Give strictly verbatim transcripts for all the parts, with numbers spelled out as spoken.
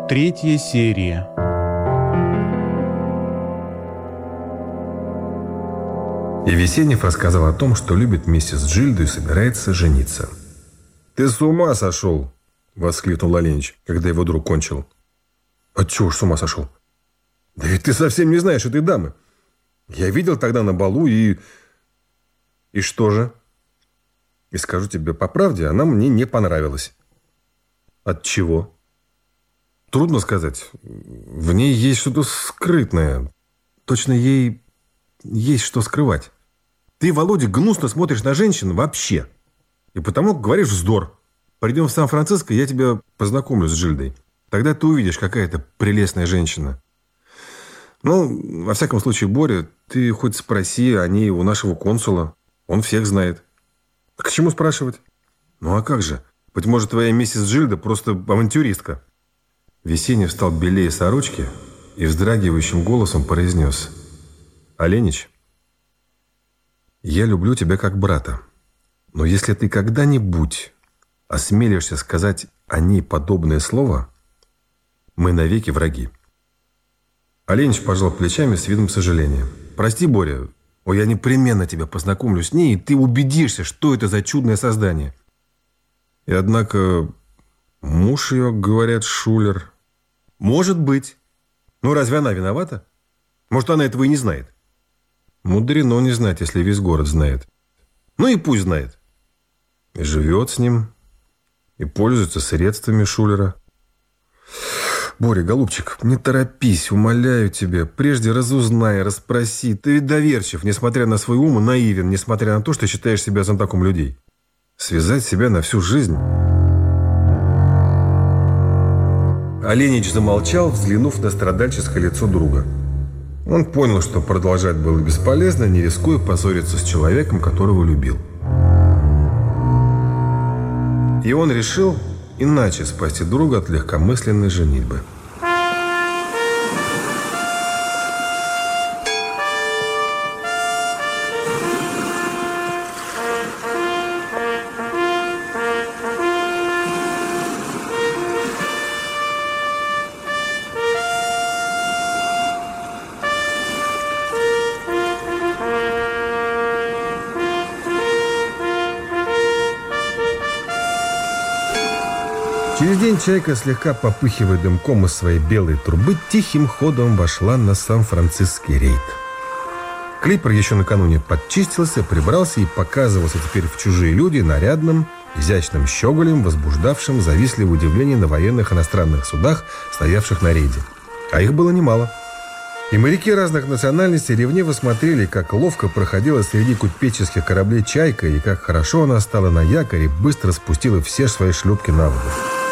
Третья серия. И Весенев рассказал о том, что любит миссис Джильду и собирается жениться. «Ты с ума сошел!» – воскликнул Оленич, когда его друг кончил. «А чего ж с ума сошел? Да ведь ты совсем не знаешь этой дамы. Я видел тогда на балу и... И что же? И скажу тебе по правде, она мне не понравилась». «От чего?» «Трудно сказать. В ней есть что-то скрытное. Точно ей есть что скрывать. Ты, Володя, гнусно смотришь на женщин вообще. И потому говоришь вздор. Пойдем в Сан-Франциско, я тебя познакомлю с Джильдой. Тогда ты увидишь, какая это прелестная женщина. Ну, во всяком случае, Боря, ты хоть спроси о ней у нашего консула. Он всех знает». «К чему спрашивать?» «Ну, а как же? Быть может, твоя миссис Джильда просто авантюристка». Весенний встал белее сорочки и вздрагивающим голосом произнес: «Оленич, я люблю тебя как брата, но если ты когда-нибудь осмелишься сказать о ней подобное слово, мы навеки враги». Оленич пожал плечами с видом сожаления. «Прости, Боря, о, я непременно тебя познакомлю с ней, и ты убедишься, что это за чудное создание». И однако муж ее, говорят, шулер. «Может быть. Ну, разве она виновата? Может, она этого и не знает?» «Мудрено не знать, если весь город знает». «Ну и пусть знает». И живет с ним, и пользуется средствами шулера. «Боря, голубчик, не торопись, умоляю тебя. Прежде разузнай, расспроси. Ты ведь доверчив, несмотря на свой ум, и наивен, несмотря на то, что считаешь себя знатоком людей. Связать себя на всю жизнь...» Оленич замолчал, взглянув на страдальческое лицо друга. Он понял, что продолжать было бесполезно, не рискуя позориться с человеком, которого любил. И он решил иначе спасти друга от легкомысленной женитьбы. Через день Чайка, слегка попыхивая дымком из своей белой трубы, тихим ходом вошла на Сан-Франциский рейд. Клипер еще накануне подчистился, прибрался и показывался теперь в чужие люди нарядным, изящным щеголем, возбуждавшим завистливое удивление на военных иностранных судах, стоявших на рейде. А их было немало. И моряки разных национальностей ревниво смотрели, как ловко проходила среди купеческих кораблей Чайка, и как хорошо она стала на якоре, быстро спустила все свои шлюпки на воду.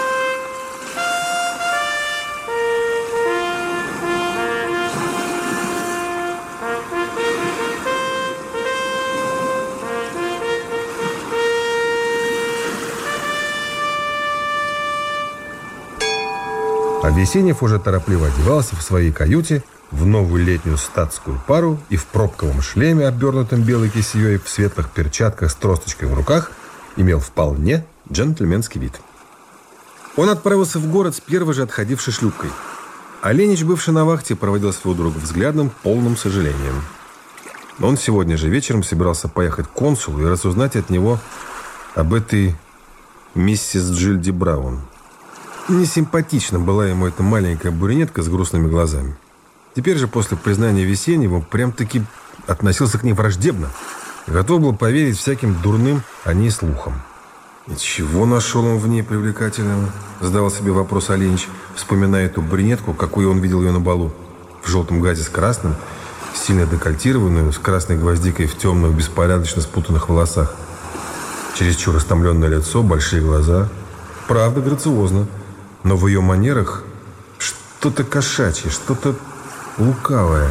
А Весенев уже торопливо одевался в своей каюте в новую летнюю статскую пару и в пробковом шлеме, обернутом белой кисеей, в светлых перчатках с тросточкой в руках, имел вполне джентльменский вид. Он отправился в город с первой же отходившей шлюпкой. Оленич, бывший на вахте, проводил своего друга взглядом, полным сожалением. Он сегодня же вечером собирался поехать к консулу и разузнать от него об этой миссис Джильде Браун. Несимпатична была ему эта маленькая брюнетка с грустными глазами. Теперь же, после признания Весеньева, прям-таки относился к ней враждебно. Готов был поверить всяким дурным о ней слухам. «И чего нашел он в ней привлекательного?» – задавал себе вопрос Оленич, вспоминая эту брюнетку, какую он видел ее на балу. В желтом газе с красным, сильно декольтированную, с красной гвоздикой в темных, беспорядочно спутанных волосах. Чересчур растомленное лицо, большие глаза. Правда, грациозно. Но в ее манерах что-то кошачье, что-то лукавое.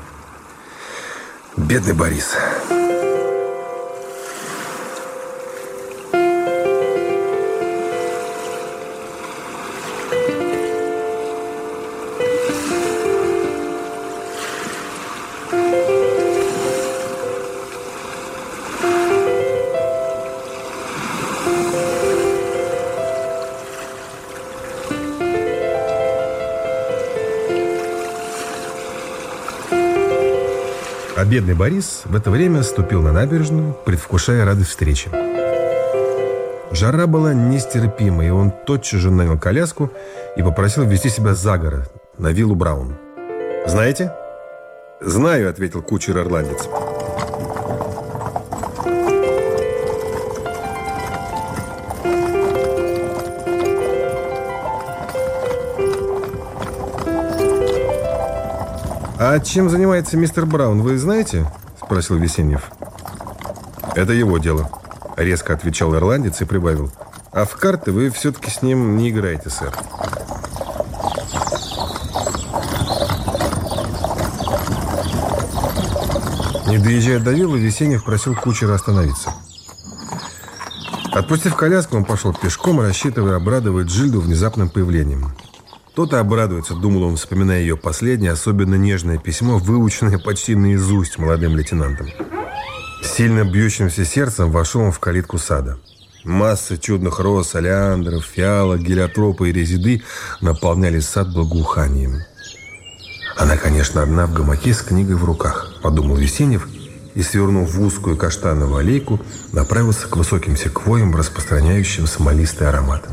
Бедный Борис. А бедный Борис в это время ступил на набережную, предвкушая радость встречи. Жара была нестерпимой, и он тотчас же нанял коляску и попросил везти себя за город, на виллу Браун. «Знаете?» «Знаю», — ответил кучер-ирландец. «А чем занимается мистер Браун, вы знаете?» – спросил Весеньев. «Это его дело», – резко отвечал ирландец и прибавил. «А в карты вы все-таки с ним не играете, сэр». Не доезжая до виллы, Весеньев просил кучера остановиться. Отпустив коляску, он пошел пешком, рассчитывая обрадовать Джильду внезапным появлением. «То-то обрадуется», — думал он, вспоминая ее последнее, особенно нежное письмо, выученное почти наизусть молодым лейтенантом. Сильно бьющимся сердцем вошел он в калитку сада. Массы чудных роз, олеандров, фиалок, гелиотропа и резиды наполняли сад благоуханием. «Она, конечно, одна в гамаке с книгой в руках», — подумал Весеньев, и, свернув в узкую каштановую аллейку, направился к высоким секвойям, распространяющим смолистый аромат.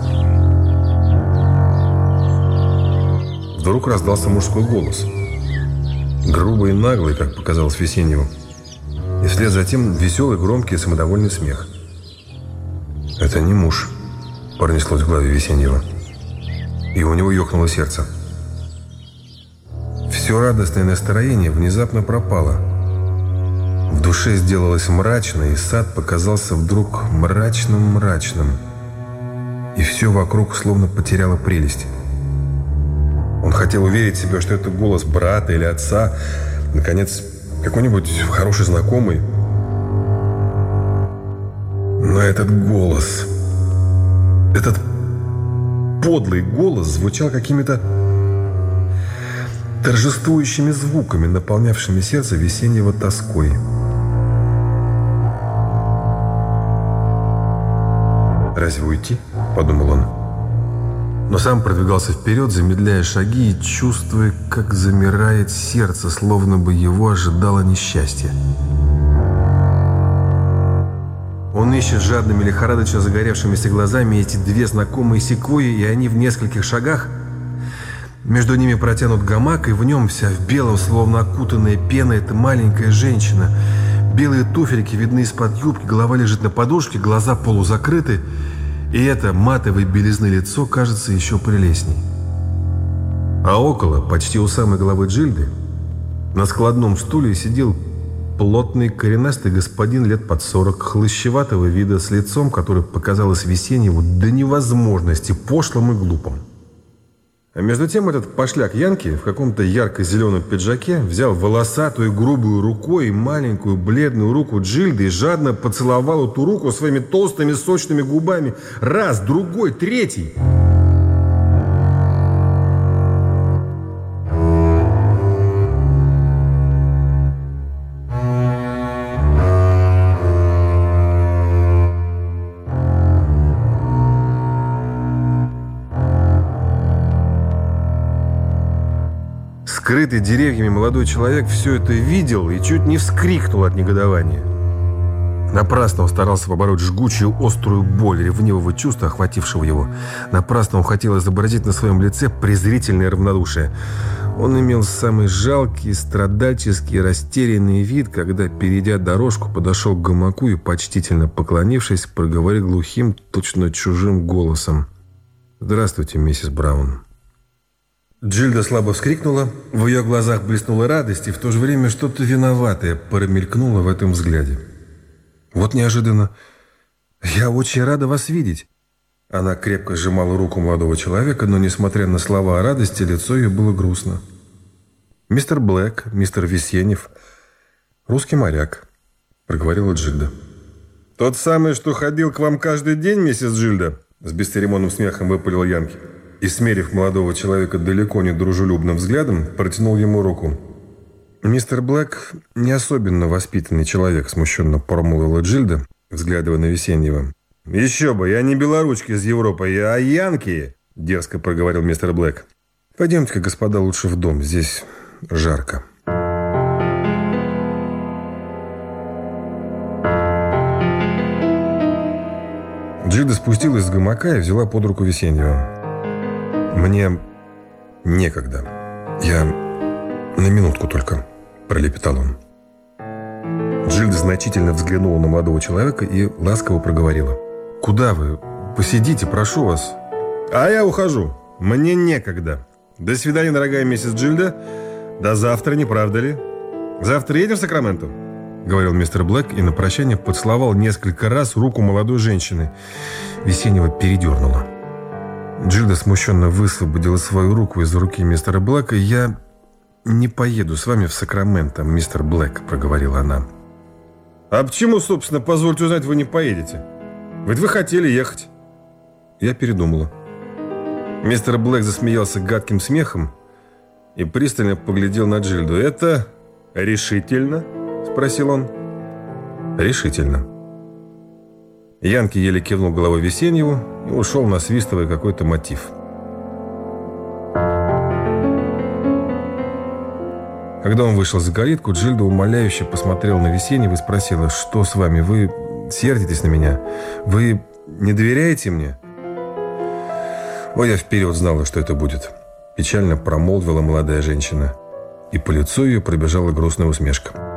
Вдруг раздался мужской голос. Грубый и наглый, как показалось Весеньеву. И вслед за тем веселый, громкий и самодовольный смех. «Это не муж», — пронеслось в голове Весеньева. И у него ёкнуло сердце. Все радостное настроение внезапно пропало. В душе сделалось мрачно, и сад показался вдруг мрачным-мрачным. И все вокруг словно потеряло прелесть. Он хотел уверить себя, что это голос брата или отца, наконец, какой-нибудь хороший знакомый. Но этот голос, этот подлый голос звучал какими-то торжествующими звуками, наполнявшими сердце Весеньева тоской. «Разве уйти?» – подумал он. Но сам продвигался вперед, замедляя шаги и чувствуя, как замирает сердце, словно бы его ожидало несчастье. Он ищет жадными, лихорадочно загоревшимися глазами эти две знакомые секвойи, и они в нескольких шагах. Между ними протянут гамак, и в нем вся в белом, словно окутанная пеной, эта маленькая женщина. Белые туфельки видны из-под юбки, голова лежит на подушке, глаза полузакрыты. И это матовой белизны лицо кажется еще прелестней. А около, почти у самой головы Джильды, на складном стуле сидел плотный коренастый господин лет под сорок, хлыщеватого вида, с лицом, которое показалось Весеньеву до невозможности пошлым и глупым. А между тем этот пошляк Янки в каком-то ярко-зеленом пиджаке взял волосатую грубую рукой маленькую бледную руку Джильды и жадно поцеловал эту руку своими толстыми сочными губами. Раз, другой, третий. Скрытый деревьями молодой человек все это видел и чуть не вскрикнул от негодования. Напрасно он старался побороть жгучую острую боль ревнивого чувства, охватившего его. Напрасно он хотел изобразить на своем лице презрительное равнодушие. Он имел самый жалкий, страдальческий, растерянный вид, когда, перейдя дорожку, подошел к гамаку и, почтительно поклонившись, проговорил глухим, точно чужим голосом: «Здравствуйте, миссис Браун». Джильда слабо вскрикнула, в ее глазах блеснула радость, и в то же время что-то виноватое промелькнуло в этом взгляде. «Вот неожиданно. Я очень рада вас видеть». Она крепко сжимала руку молодого человека, но, несмотря на слова о радости, лицо ее было грустно. «Мистер Блэк, мистер Весеньев, русский моряк», — проговорила Джильда. «Тот самый, что ходил к вам каждый день, миссис Джильда?» — с бесцеремонным смехом выпалил Янки. И, смерив молодого человека далеко не дружелюбным взглядом, протянул ему руку. «Мистер Блэк не особенно воспитанный человек», — смущенно промолвила Джильда, взглядывая на Весеньева. «Еще бы, я не белоручки из Европы, я а янки», — дерзко проговорил мистер Блэк. «Пойдемте-ка, господа, лучше в дом, здесь жарко». Джильда спустилась с гамака и взяла под руку Весеннего. «Мне некогда. Я на минутку только», – пролепетал он. Джильда значительно взглянула на молодого человека и ласково проговорила. «Куда вы? Посидите, прошу вас». «А я ухожу. Мне некогда. До свидания, дорогая миссис Джильда. До завтра, не правда ли? Завтра едем в Сакраменто?» — говорил мистер Блэк и на прощание поцеловал несколько раз руку молодой женщины. Весеннего передернуло. Джильда смущенно высвободила свою руку из руки мистера Блэка. «Я не поеду с вами в Сакраменто, мистер Блэк», — проговорила она. «А почему, собственно, позвольте узнать, вы не поедете? Ведь вы хотели ехать». Я передумала. Мистер Блэк засмеялся гадким смехом и пристально поглядел на Джильду. «Это решительно?» – спросил он. «Решительно». Янки еле кивнул головой Весеннему и ушел, насвистывая какой-то мотив. Когда он вышел за калитку, Джильда умоляюще посмотрела на Весеннего и спросила: «Что с вами? Вы сердитесь на меня? Вы не доверяете мне?» «Ой, я вперед знала, что это будет», – печально промолвила молодая женщина. И по лицу ее пробежала грустная усмешка.